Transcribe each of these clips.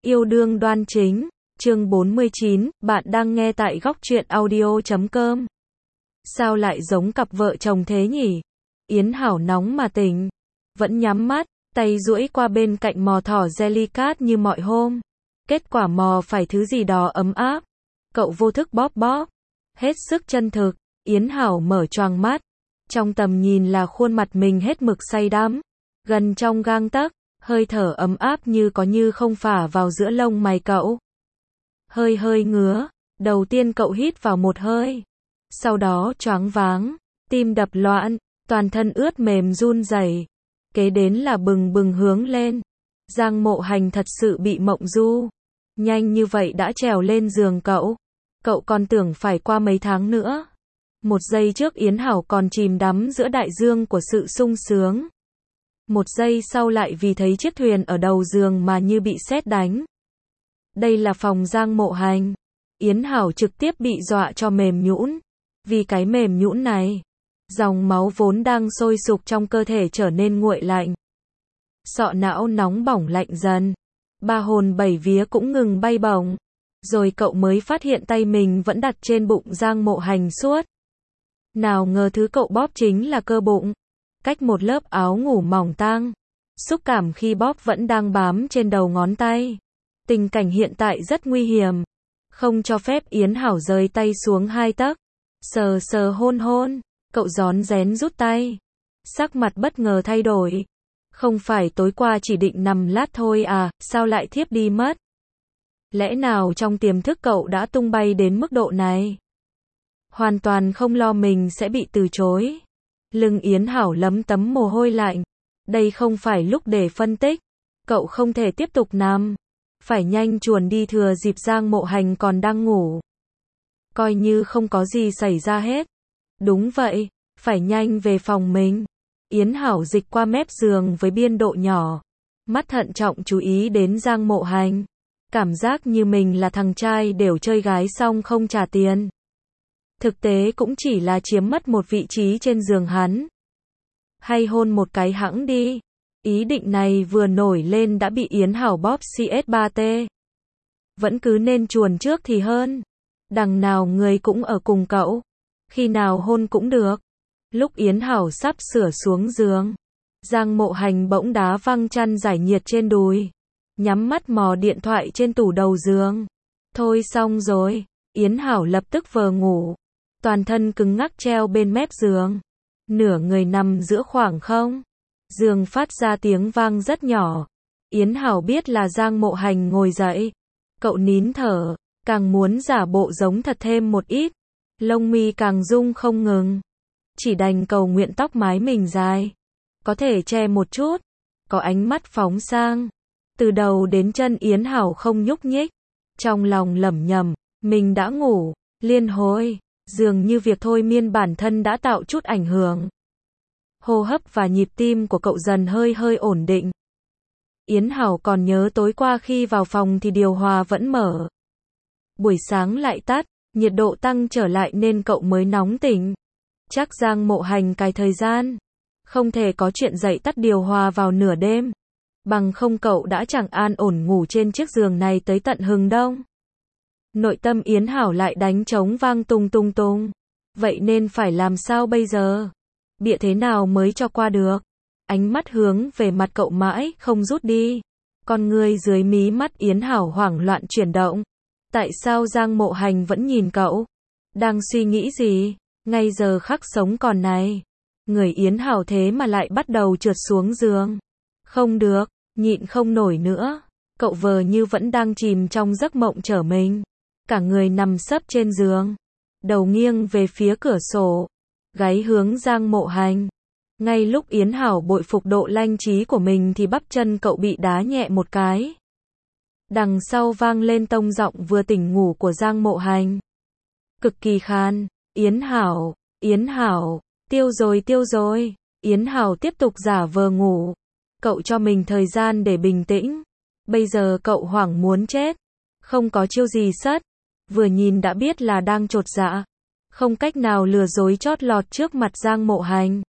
Yêu đương đoan chính, chương 49, bạn đang nghe tại góc truyện audio.com. Sao lại giống cặp vợ chồng thế nhỉ? Yến Hảo nóng mà tỉnh, vẫn nhắm mắt, tay duỗi qua bên cạnh mò thỏ Jellycat như mọi hôm. Kết quả mò phải thứ gì đó ấm áp. Cậu vô thức bóp bóp, hết sức chân thực. Yến Hảo mở choàng mắt, trong tầm nhìn là khuôn mặt mình hết mực say đắm, gần trong gang tấc, hơi thở ấm áp như có như không phả vào giữa lông mày cậu. Hơi hơi ngứa, đầu tiên cậu hít vào một hơi, sau đó choáng váng, tim đập loạn, toàn thân ướt mềm run rẩy. Kế đến là bừng bừng hướng lên. Giang Mộ Hành thật sự bị mộng du. Nhanh như vậy đã trèo lên giường cậu. Cậu còn tưởng phải qua mấy tháng nữa. Một giây trước Yến Hảo còn chìm đắm giữa đại dương của sự sung sướng. Một giây sau lại vì thấy chiếc thuyền ở đầu giường mà như bị sét đánh. Đây là phòng Giang Mộ Hành. Yến Hảo trực tiếp bị dọa cho mềm nhũn. Vì cái mềm nhũn này, dòng máu vốn đang sôi sục trong cơ thể trở nên nguội lạnh. Sọ não nóng bỏng lạnh dần. Ba hồn bảy vía cũng ngừng bay bổng. Rồi cậu mới phát hiện tay mình vẫn đặt trên bụng Giang Mộ Hành suốt. Nào ngờ thứ cậu bóp chính là cơ bụng. Cách một lớp áo ngủ mỏng tang. Xúc cảm khi bóp vẫn đang bám trên đầu ngón tay. Tình cảnh hiện tại rất nguy hiểm. Không cho phép Yến Hảo rời tay xuống 2 tấc. Sờ sờ hôn hôn. Cậu rón rén rút tay. Sắc mặt bất ngờ thay đổi. Không phải tối qua chỉ định nằm lát thôi à, sao lại thiếp đi mất? Lẽ nào trong tiềm thức cậu đã tung bay đến mức độ này? Hoàn toàn không lo mình sẽ bị từ chối. Lưng Yến Hảo lấm tấm mồ hôi lạnh. Đây không phải lúc để phân tích. Cậu không thể tiếp tục nằm. Phải nhanh chuồn đi thừa dịp Giang Mộ Hành còn đang ngủ. Coi như không có gì xảy ra hết. Đúng vậy, phải nhanh về phòng mình. Yến Hảo dịch qua mép giường với biên độ nhỏ. Mắt thận trọng chú ý đến Giang Mộ Hành. Cảm giác như mình là thằng trai đều chơi gái xong không trả tiền. Thực tế cũng chỉ là chiếm mất một vị trí trên giường hắn. Hay hôn một cái hẵng đi. Ý định này vừa nổi lên đã bị Yến Hảo bóp CS3T. Vẫn cứ nên chuồn trước thì hơn. Đằng nào người cũng ở cùng cậu. Khi nào hôn cũng được. Lúc Yến Hảo sắp sửa xuống giường, Giang Mộ Hành bỗng đá văng chăn giải nhiệt trên đùi. Nhắm mắt mò điện thoại trên tủ đầu giường. Thôi xong rồi. Yến Hảo lập tức vờ ngủ. Toàn thân cứng ngắc treo bên mép giường. Nửa người nằm giữa khoảng không. Giường phát ra tiếng vang rất nhỏ. Yến Hảo biết là Giang Mộ Hành ngồi dậy. Cậu nín thở, càng muốn giả bộ giống thật thêm một ít. Lông mi càng rung không ngừng. Chỉ đành cầu nguyện tóc mái mình dài. Có thể che một chút. Có ánh mắt phóng sang. Từ đầu đến chân Yến Hảo không nhúc nhích. Trong lòng lẩm nhẩm, mình đã ngủ. Liên hồi. Dường như việc thôi miên bản thân đã tạo chút ảnh hưởng. Hô hấp và nhịp tim của cậu dần hơi hơi ổn định. Yến Hảo còn nhớ tối qua khi vào phòng thì điều hòa vẫn mở. Buổi sáng lại tắt, nhiệt độ tăng trở lại nên cậu mới nóng tỉnh. Chắc Giang Mộ Hành cài thời gian. Không thể có chuyện dậy tắt điều hòa vào nửa đêm. Bằng không cậu đã chẳng an ổn ngủ trên chiếc giường này tới tận hừng đông. Nội tâm Yến Hảo lại đánh trống vang tung tung tung. Vậy nên phải làm sao bây giờ? Bịa thế nào mới cho qua được? Ánh mắt hướng về mặt cậu mãi không rút đi. Con người dưới mí mắt Yến Hảo hoảng loạn chuyển động. Tại sao Giang Mộ Hành vẫn nhìn cậu? Đang suy nghĩ gì? Ngay giờ khắc sống còn này. Người Yến Hảo thế mà lại bắt đầu trượt xuống giường. Không được, nhịn không nổi nữa. Cậu vờ như vẫn đang chìm trong giấc mộng trở mình. Cả người nằm sấp trên giường. Đầu nghiêng về phía cửa sổ. Gáy hướng Giang Mộ Hành. Ngay lúc Yến Hảo bội phục độ lanh trí của mình thì bắp chân cậu bị đá nhẹ một cái. Đằng sau vang lên tông giọng vừa tỉnh ngủ của Giang Mộ Hành. Cực kỳ khan. Yến Hảo, Yến Hảo, tiêu rồi tiêu rồi. Yến Hảo tiếp tục giả vờ ngủ. Cậu cho mình thời gian để bình tĩnh. Bây giờ cậu hoảng muốn chết. Không có chiêu gì sất. Vừa nhìn đã biết là đang chột dạ. Không cách nào lừa dối chót lọt trước mặt Giang Mộ Hành.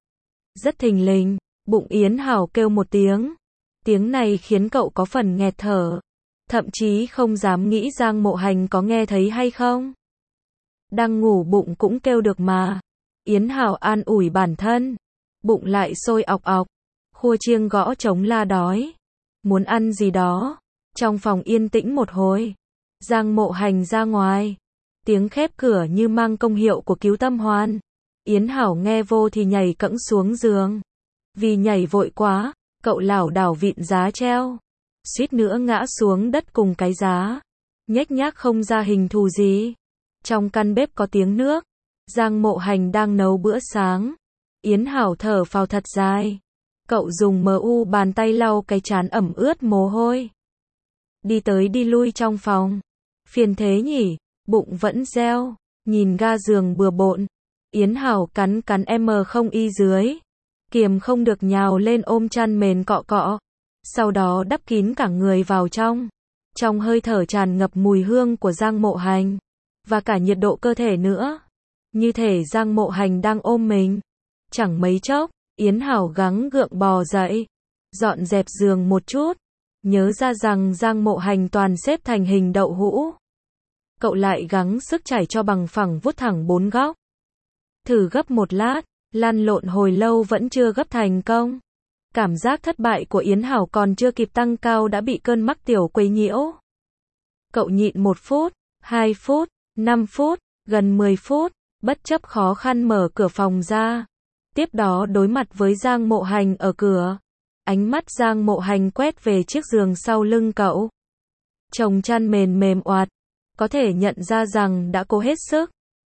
Rất thình lình, bụng Yến Hảo kêu một tiếng. Tiếng này khiến cậu có phần nghẹt thở. thậm chí không dám nghĩ Giang Mộ Hành có nghe thấy hay không. Đang ngủ bụng cũng kêu được mà. Yến Hảo an ủi bản thân, bụng lại sôi ọc ọc, khua chiêng gõ trống la đói, muốn ăn gì đó. Trong phòng yên tĩnh một hồi, Giang Mộ Hành ra ngoài, tiếng khép cửa như mang công hiệu của cứu tâm hoàn. Yến Hảo nghe vô thì nhảy cẫng xuống giường. Vì nhảy vội quá, cậu lảo đảo vịn giá treo, suýt nữa ngã xuống đất cùng cái giá, nhếch nhác không ra hình thù gì. Trong căn bếp có tiếng nước, Giang Mộ Hành đang nấu bữa sáng. Yến Hảo thở phào thật dài. Cậu dùng bàn tay lau cái trán ẩm ướt mồ hôi. Đi tới đi lui trong phòng. Phiền thế nhỉ, bụng vẫn reo, nhìn ga giường bừa bộn. Yến Hảo cắn không y dưới. Kiềm không được nhào lên ôm chăn mền cọ cọ. Sau đó đắp kín cả người vào trong. Trong hơi thở tràn ngập mùi hương của Giang Mộ Hành. Và cả nhiệt độ cơ thể nữa. Như thể Giang Mộ Hành đang ôm mình. Chẳng mấy chốc, Yến Hảo gắng gượng bò dậy. Dọn dẹp giường một chút. Nhớ ra rằng Giang Mộ Hành toàn xếp thành hình đậu hũ. Cậu lại gắng sức trải cho bằng phẳng vuốt thẳng 4 góc. Thử gấp một lát, lăn lộn hồi lâu vẫn chưa gấp thành công. Cảm giác thất bại của Yến Hảo còn chưa kịp tăng cao đã bị cơn mắc tiểu quấy nhiễu. Cậu nhịn 1 phút, 2 phút, 5 phút, gần 10 phút, bất chấp khó khăn mở cửa phòng ra. Tiếp đó đối mặt với Giang Mộ Hành ở cửa. Ánh mắt Giang Mộ Hành quét về chiếc giường sau lưng cậu. Chồng chăn mền mềm oạt. Có thể nhận ra rằng đã cố hết sức.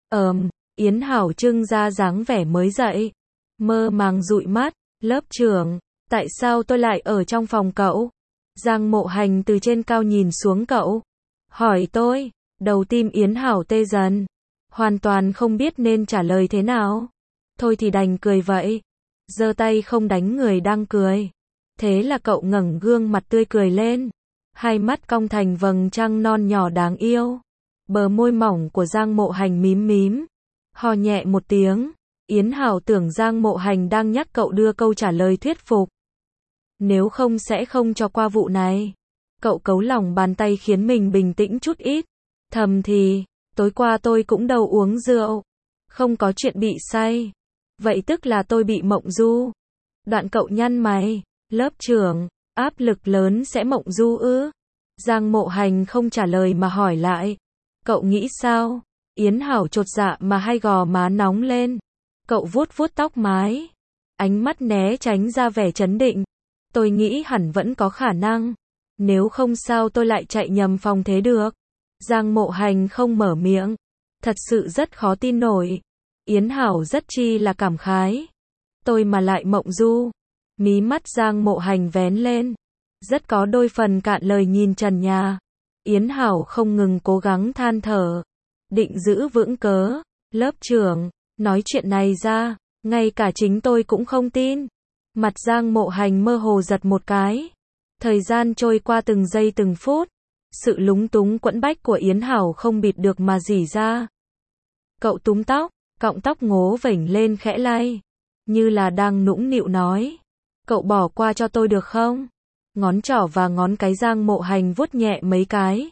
Yến Hảo trưng ra dáng vẻ mới dậy. Mơ màng dụi mắt. Lớp trưởng, tại sao tôi lại ở trong phòng cậu? Giang Mộ Hành từ trên cao nhìn xuống cậu. Hỏi tôi. Đầu tim Yến Hảo tê dần. Hoàn toàn không biết nên trả lời thế nào. Thôi thì đành cười vậy. Giơ tay không đánh người đang cười. Thế là cậu ngẩng gương mặt tươi cười lên. Hai mắt cong thành vầng trăng non nhỏ đáng yêu. Bờ môi mỏng của Giang Mộ Hành mím mím. Ho nhẹ một tiếng. Yến Hảo tưởng Giang Mộ Hành đang nhắc cậu đưa câu trả lời thuyết phục. Nếu không sẽ không cho qua vụ này. Cậu cấu lòng bàn tay khiến mình bình tĩnh chút ít. Thầm thì, tối qua tôi cũng đâu uống rượu. Không có chuyện bị say. Vậy tức là tôi bị mộng du. Đoạn cậu nhăn mày. Lớp trưởng, áp lực lớn sẽ mộng du ư? Giang Mộ Hành không trả lời mà hỏi lại. Cậu nghĩ sao? Yến Hảo chột dạ mà hai gò má nóng lên. Cậu vuốt vuốt tóc mái. Ánh mắt né tránh ra vẻ trấn định. Tôi nghĩ hẳn vẫn có khả năng. Nếu không sao tôi lại chạy nhầm phòng thế được. Giang Mộ Hành không mở miệng. Thật sự rất khó tin nổi. Yến Hảo rất chi là cảm khái. Tôi mà lại mộng du. Mí mắt Giang Mộ Hành vén lên. Rất có đôi phần cạn lời nhìn trần nhà. Yến Hảo không ngừng cố gắng than thở. Định giữ vững cớ. Lớp trưởng, nói chuyện này ra, ngay cả chính tôi cũng không tin. Mặt Giang Mộ Hành mơ hồ giật một cái. Thời gian trôi qua từng giây từng phút. Sự lúng túng quẫn bách của Yến Hảo không bịt được mà rỉ ra. Cậu túm tóc, cọng tóc ngố vểnh lên khẽ lay. Như là đang nũng nịu nói. Cậu bỏ qua cho tôi được không? Ngón trỏ và ngón cái Giang Mộ Hành vuốt nhẹ mấy cái.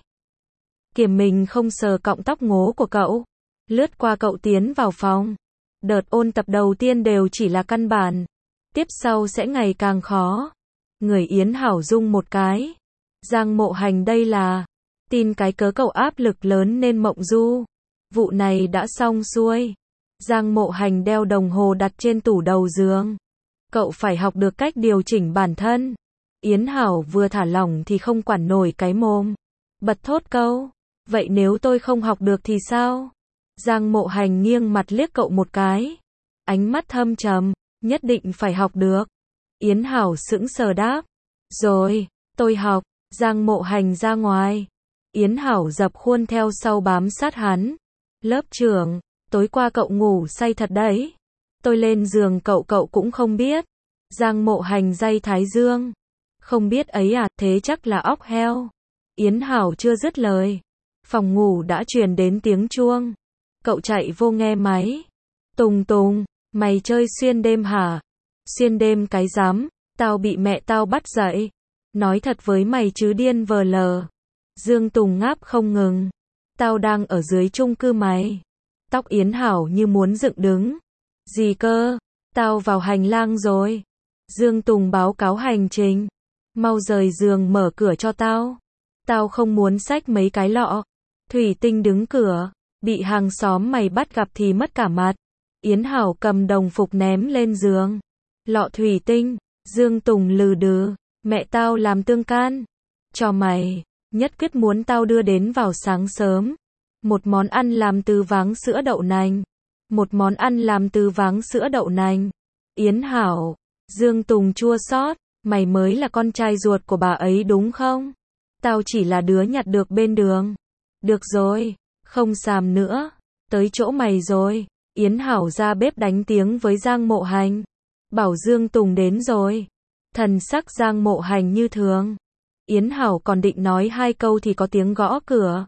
Kiềm mình không sờ cọng tóc ngố của cậu. Lướt qua cậu tiến vào phòng. Đợt ôn tập đầu tiên đều chỉ là căn bản. Tiếp sau sẽ ngày càng khó. Người Yến Hảo rung một cái. Giang Mộ Hành đây là tin cái cớ cậu áp lực lớn nên mộng du. Vụ này đã xong xuôi. Giang Mộ Hành đeo đồng hồ đặt trên tủ đầu giường. Cậu phải học được cách điều chỉnh bản thân. Yến Hảo vừa thả lỏng thì không quản nổi cái mồm. Bật thốt câu. Vậy nếu tôi không học được thì sao? Giang Mộ Hành nghiêng mặt liếc cậu một cái. Ánh mắt thâm trầm. Nhất định phải học được. Yến Hảo sững sờ đáp. Rồi, tôi học. Giang Mộ Hành ra ngoài. Yến Hảo dập khuôn theo sau bám sát hắn. Lớp trưởng, tối qua cậu ngủ say thật đấy. Tôi lên giường cậu cũng không biết. Giang Mộ Hành day thái dương. Không biết ấy à, thế chắc là óc heo. Yến Hảo chưa dứt lời. Phòng ngủ đã truyền đến tiếng chuông. Cậu chạy vô nghe máy. Tùng Tùng, mày chơi xuyên đêm hả? Xuyên đêm cái rắm, tao bị mẹ tao bắt dậy. Nói thật với mày chứ điên vờ lờ. Dương Tùng ngáp không ngừng. Tao đang ở dưới chung cư mày. Tóc Yến Hảo như muốn dựng đứng. Gì cơ? Tao vào hành lang rồi. Dương Tùng báo cáo hành trình. Mau rời giường mở cửa cho tao. Tao không muốn xách mấy cái lọ. Thủy Tinh đứng cửa. Bị hàng xóm mày bắt gặp thì mất cả mặt. Yến Hảo cầm đồng phục ném lên giường. Lọ thủy tinh. Dương Tùng lừ đừ. Mẹ tao làm tương can. Cho mày. Nhất quyết muốn tao đưa đến vào sáng sớm. Một món ăn làm từ váng sữa đậu nành. Một món ăn làm từ váng sữa đậu nành. Yến Hảo. Dương Tùng chua xót. Mày mới là con trai ruột của bà ấy đúng không? Tao chỉ là đứa nhặt được bên đường. Được rồi. Không xàm nữa. Tới chỗ mày rồi. Yến Hảo ra bếp đánh tiếng với Giang Mộ Hành. Bảo Dương Tùng đến rồi. Thần sắc Giang Mộ Hành như thường. Yến Hảo còn định nói 2 câu thì có tiếng gõ cửa.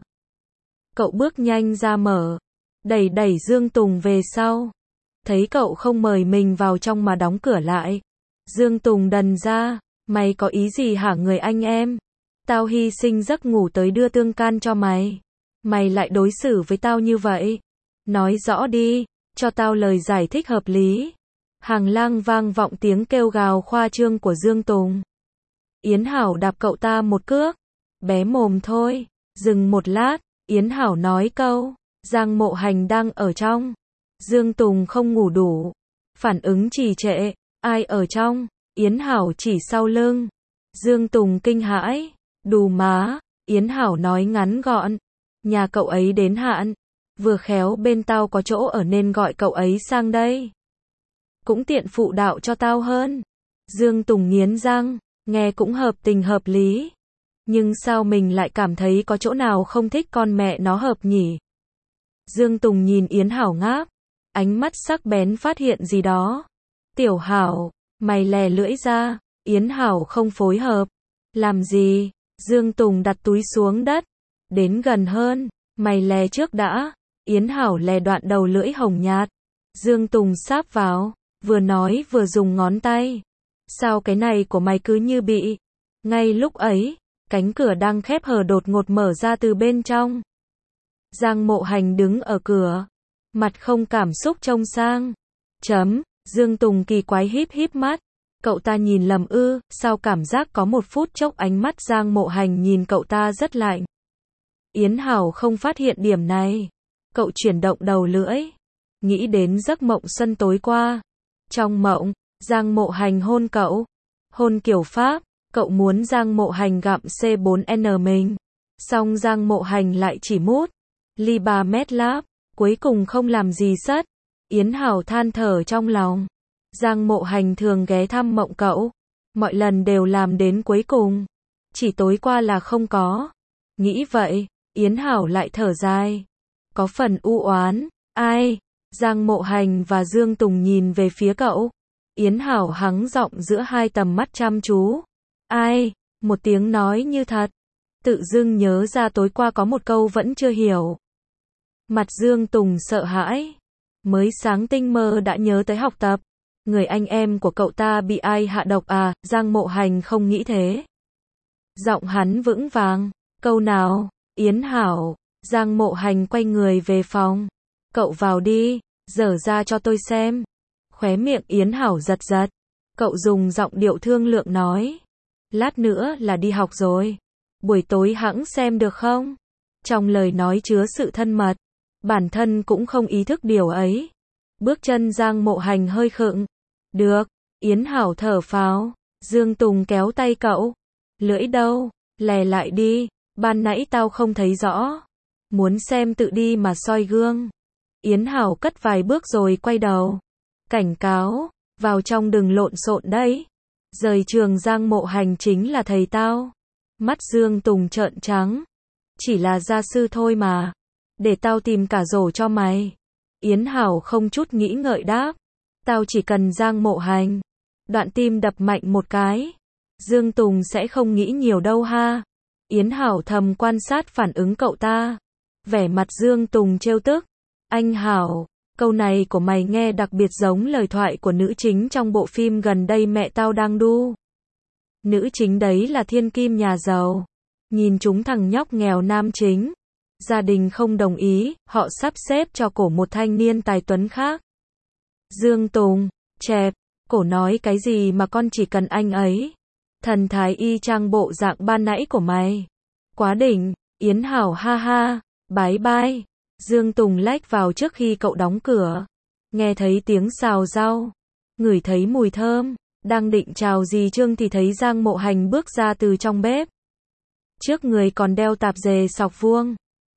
Cậu bước nhanh ra mở. Đẩy Dương Tùng về sau. Thấy cậu không mời mình vào trong mà đóng cửa lại. Dương Tùng đần ra. Mày có ý gì hả người anh em? Tao hy sinh giấc ngủ tới đưa tương can cho mày. Mày lại đối xử với tao như vậy. Nói rõ đi. Cho tao lời giải thích hợp lý. Hàng lang vang vọng tiếng kêu gào khoa trương của Dương Tùng. Yến Hảo đạp cậu ta một cước. Bé mồm thôi. Dừng một lát. Yến Hảo nói câu. Giang Mộ Hành đang ở trong. Dương Tùng không ngủ đủ. Phản ứng trì trệ. Ai ở trong? Yến Hảo chỉ sau lưng. Dương Tùng kinh hãi. Đù má. Yến Hảo nói ngắn gọn. Nhà cậu ấy đến hạn. Vừa khéo bên tao có chỗ ở nên gọi cậu ấy sang đây. Cũng tiện phụ đạo cho tao hơn. Dương Tùng nghiến răng. Nghe cũng hợp tình hợp lý. Nhưng sao mình lại cảm thấy có chỗ nào không thích con mẹ nó hợp nhỉ? Dương Tùng nhìn Yến Hảo ngáp. Ánh mắt sắc bén phát hiện gì đó. Tiểu Hảo. Mày lè lưỡi ra. Yến Hảo không phối hợp. Làm gì? Dương Tùng đặt túi xuống đất. Đến gần hơn. Mày lè trước đã. Yến Hảo lè đoạn đầu lưỡi hồng nhạt. Dương Tùng sáp vào. Vừa nói vừa dùng ngón tay. Sao cái này của mày cứ như bị. Ngay lúc ấy. Cánh cửa đang khép hờ đột ngột mở ra từ bên trong. Giang Mộ Hành đứng ở cửa. Mặt không cảm xúc trông sang. Dương Tùng kỳ quái híp mắt. Cậu ta nhìn lầm ư? Sao cảm giác có một phút chốc ánh mắt Giang Mộ Hành nhìn cậu ta rất lạnh. Yến Hảo không phát hiện điểm này. Cậu chuyển động đầu lưỡi. Nghĩ đến giấc mộng xuân tối qua. Trong mộng, Giang Mộ Hành hôn cậu. Hôn kiểu Pháp. Cậu muốn Giang Mộ Hành gặm C4N mình. Xong Giang Mộ Hành lại chỉ mút. Ly 3 mét láp. Cuối cùng không làm gì sất. Yến Hảo than thở trong lòng. Giang Mộ Hành thường ghé thăm mộng cậu. Mọi lần đều làm đến cuối cùng. Chỉ tối qua là không có. Nghĩ vậy, Yến Hảo lại thở dài. Có phần u oán. Ai? Giang Mộ Hành và Dương Tùng nhìn về phía cậu. Yến Hảo hắng giọng giữa hai tầm mắt chăm chú. Ai? Một tiếng nói như thật. Tự dưng nhớ ra tối qua có một câu vẫn chưa hiểu. Mặt Dương Tùng sợ hãi. Mới sáng tinh mơ đã nhớ tới học tập. Người anh em của cậu ta bị ai hạ độc à? Giang Mộ Hành không nghĩ thế. Giọng hắn vững vàng. Câu nào? Yến Hảo. Giang Mộ Hành quay người về phòng. Cậu vào đi. Dở ra cho tôi xem. Khóe miệng Yến Hảo giật giật. Cậu dùng giọng điệu thương lượng nói. Lát nữa là đi học rồi. Buổi tối hẵng xem được không? Trong lời nói chứa sự thân mật. Bản thân cũng không ý thức điều ấy. Bước chân Giang Mộ Hành hơi khựng. Được. Yến Hảo thở phào. Dương Tùng kéo tay cậu. Lưỡi đâu? Lè lại đi. Ban nãy tao không thấy rõ. Muốn xem tự đi mà soi gương. Yến Hảo cất vài bước rồi quay đầu. Cảnh cáo. Vào trong đừng lộn xộn đấy. Rời trường Giang Mộ Hành chính là thầy tao. Mắt Dương Tùng trợn trắng. Chỉ là gia sư thôi mà. Để tao tìm cả rổ cho mày. Yến Hảo không chút nghĩ ngợi đáp. Tao chỉ cần Giang Mộ Hành. Đoạn tim đập mạnh một cái. Dương Tùng sẽ không nghĩ nhiều đâu ha. Yến Hảo thầm quan sát phản ứng cậu ta. Vẻ mặt Dương Tùng trêu tức. Anh Hảo, câu này của mày nghe đặc biệt giống lời thoại của nữ chính trong bộ phim gần đây mẹ tao đang đu. Nữ chính đấy là thiên kim nhà giàu. Nhìn chúng thằng nhóc nghèo nam chính. Gia đình không đồng ý, họ sắp xếp cho cổ một thanh niên tài tuấn khác. Dương Tùng, chẹp, cổ nói cái gì mà con chỉ cần anh ấy. Thần thái y chang bộ dạng ban nãy của mày. Quá đỉnh, Yến Hảo ha ha, bái bai. Dương Tùng lách vào trước khi cậu đóng cửa. Nghe thấy tiếng xào rau, ngửi thấy mùi thơm, đang định chào dì Trương thì thấy Giang Mộ Hành bước ra từ trong bếp. Trước người còn đeo tạp dề sọc vuông.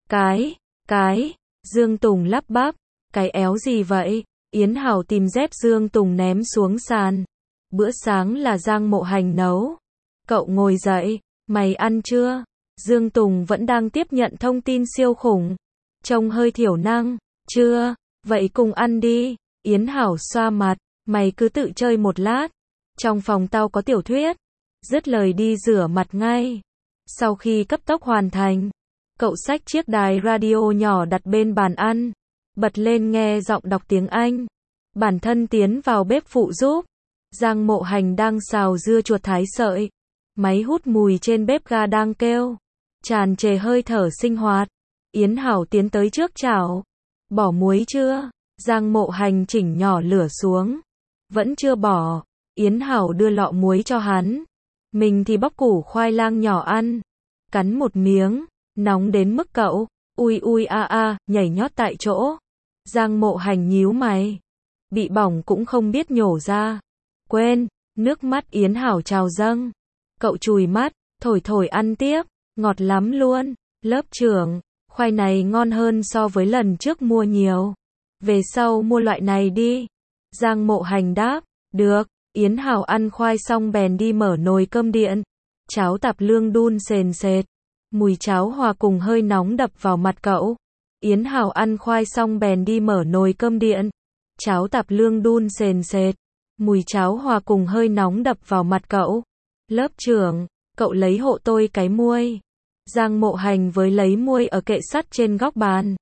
Cái, Dương Tùng lắp bắp, cái éo gì vậy? Yến Hảo tìm dép Dương Tùng ném xuống sàn. Bữa sáng là Giang Mộ Hành nấu. Cậu ngồi dậy, mày ăn chưa? Dương Tùng vẫn đang tiếp nhận thông tin siêu khủng. Trông hơi thiểu năng, chưa? Vậy cùng ăn đi. Yến Hảo xoa mặt, mày cứ tự chơi một lát. Trong phòng tao có tiểu thuyết. Dứt lời đi rửa mặt ngay. Sau khi cấp tốc hoàn thành, cậu xách chiếc đài radio nhỏ đặt bên bàn ăn. Bật lên nghe giọng đọc tiếng Anh. Bản thân tiến vào bếp phụ giúp. Giang Mộ Hành đang xào dưa chuột thái sợi. Máy hút mùi trên bếp ga đang kêu. Tràn trề hơi thở sinh hoạt. Yến Hảo tiến tới trước chảo. Bỏ muối chưa? Giang Mộ Hành chỉnh nhỏ lửa xuống. Vẫn chưa bỏ. Yến Hảo đưa lọ muối cho hắn. Mình thì bóc củ khoai lang nhỏ ăn. Cắn một miếng. Nóng đến mức cậu. Ui nhảy nhót tại chỗ. Giang Mộ Hành nhíu mày. Bị bỏng cũng không biết nhổ ra. Quên. Nước mắt Yến Hảo trào dâng. Cậu chùi mắt. Thổi ăn tiếp. Ngọt lắm luôn. Lớp trưởng. Khoai này ngon hơn so với lần trước mua nhiều. Về sau mua loại này đi. Giang Mộ Hành đáp. Được. Yến Hảo ăn khoai xong bèn đi mở nồi cơm điện. Cháo tạp lương đun sền sệt. Mùi cháo hòa cùng hơi nóng đập vào mặt cậu. Yến Hảo ăn khoai xong bèn đi mở nồi cơm điện. Cháo tạp lương đun sền sệt. Mùi cháo hòa cùng hơi nóng đập vào mặt cậu. Lớp trưởng, cậu lấy hộ tôi cái muôi. Giang Mộ Hành với lấy muôi ở kệ sắt trên góc bàn.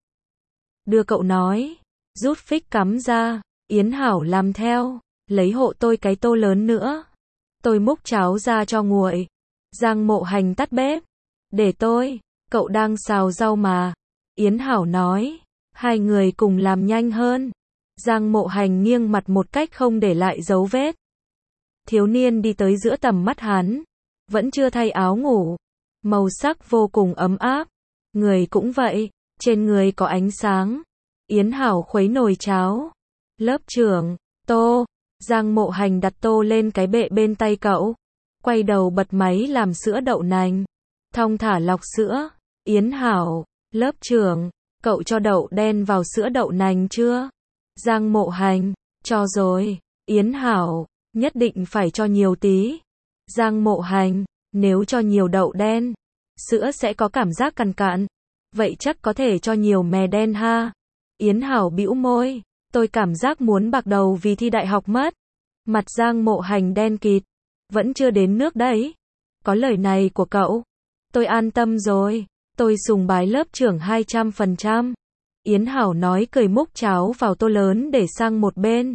Đưa cậu nói. Rút phích cắm ra. Yến Hảo làm theo. Lấy hộ tôi cái tô lớn nữa. Tôi múc cháo ra cho nguội. Giang Mộ Hành tắt bếp. Để tôi. Cậu đang xào rau mà. Yến Hảo nói. Hai người cùng làm nhanh hơn. Giang Mộ Hành nghiêng mặt một cách không để lại dấu vết. Thiếu niên đi tới giữa tầm mắt hắn. Vẫn chưa thay áo ngủ. Màu sắc vô cùng ấm áp. Người cũng vậy. Trên người có ánh sáng. Yến Hảo khuấy nồi cháo. Lớp trưởng. Tô. Giang Mộ Hành đặt tô lên cái bệ bên tay cậu. Quay đầu bật máy làm sữa đậu nành. Thong thả lọc sữa. Yến Hảo. Lớp trưởng. Cậu cho đậu đen vào sữa đậu nành chưa? Giang Mộ Hành. Cho rồi. Yến Hảo. Nhất định phải cho nhiều tí. Giang Mộ Hành. Nếu cho nhiều đậu đen, sữa sẽ có cảm giác cằn cạn. Vậy chắc có thể cho nhiều mè đen ha. Yến Hảo bĩu môi. Tôi cảm giác muốn bạc đầu vì thi đại học mất. Mặt Giang Mộ Hành đen kịt. Vẫn chưa đến nước đấy. Có lời này của cậu. Tôi an tâm rồi. Tôi sùng bái lớp trưởng 200%. Yến Hảo nói cười múc cháo vào tô lớn để sang một bên.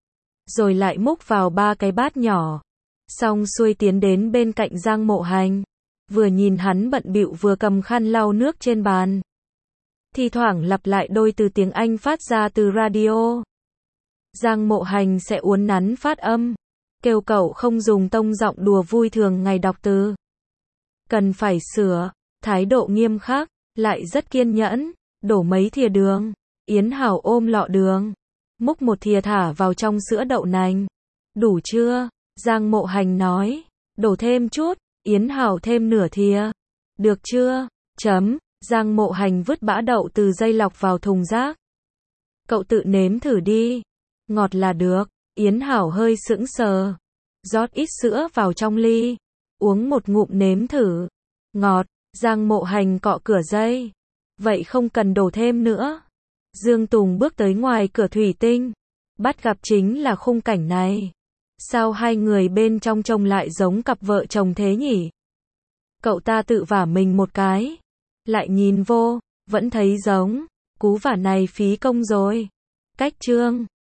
Rồi lại múc vào 3 cái bát nhỏ. Xong xuôi tiến đến bên cạnh Giang Mộ Hành. Vừa nhìn hắn bận bịu vừa cầm khăn lau nước trên bàn. Thi thoảng lặp lại đôi từ tiếng Anh phát ra từ radio. Giang Mộ Hành sẽ uốn nắn phát âm. Kêu cậu không dùng tông giọng đùa vui thường ngày đọc từ. Cần phải sửa. Thái độ nghiêm khắc. Lại rất kiên nhẫn. Đổ mấy thìa đường. Yến Hảo ôm lọ đường. Múc một thìa thả vào trong sữa đậu nành. Đủ chưa? Giang Mộ Hành nói. Đổ thêm chút. Yến Hảo thêm nửa thìa. Được chưa? Chấm. Giang Mộ Hành vứt bã đậu từ dây lọc vào thùng rác. Cậu tự nếm thử đi. Ngọt là được. Yến Hảo hơi sững sờ. Rót ít sữa vào trong ly. Uống một ngụm nếm thử. Ngọt. Giang Mộ Hành cọ cửa dây. Vậy không cần đổ thêm nữa. Dương Tùng bước tới ngoài cửa thủy tinh. Bắt gặp chính là khung cảnh này. Sao hai người bên trong trông lại giống cặp vợ chồng thế nhỉ? Cậu ta tự vả mình một cái. Lại nhìn vô, vẫn thấy giống. Cú vả này phí công rồi. Cách chương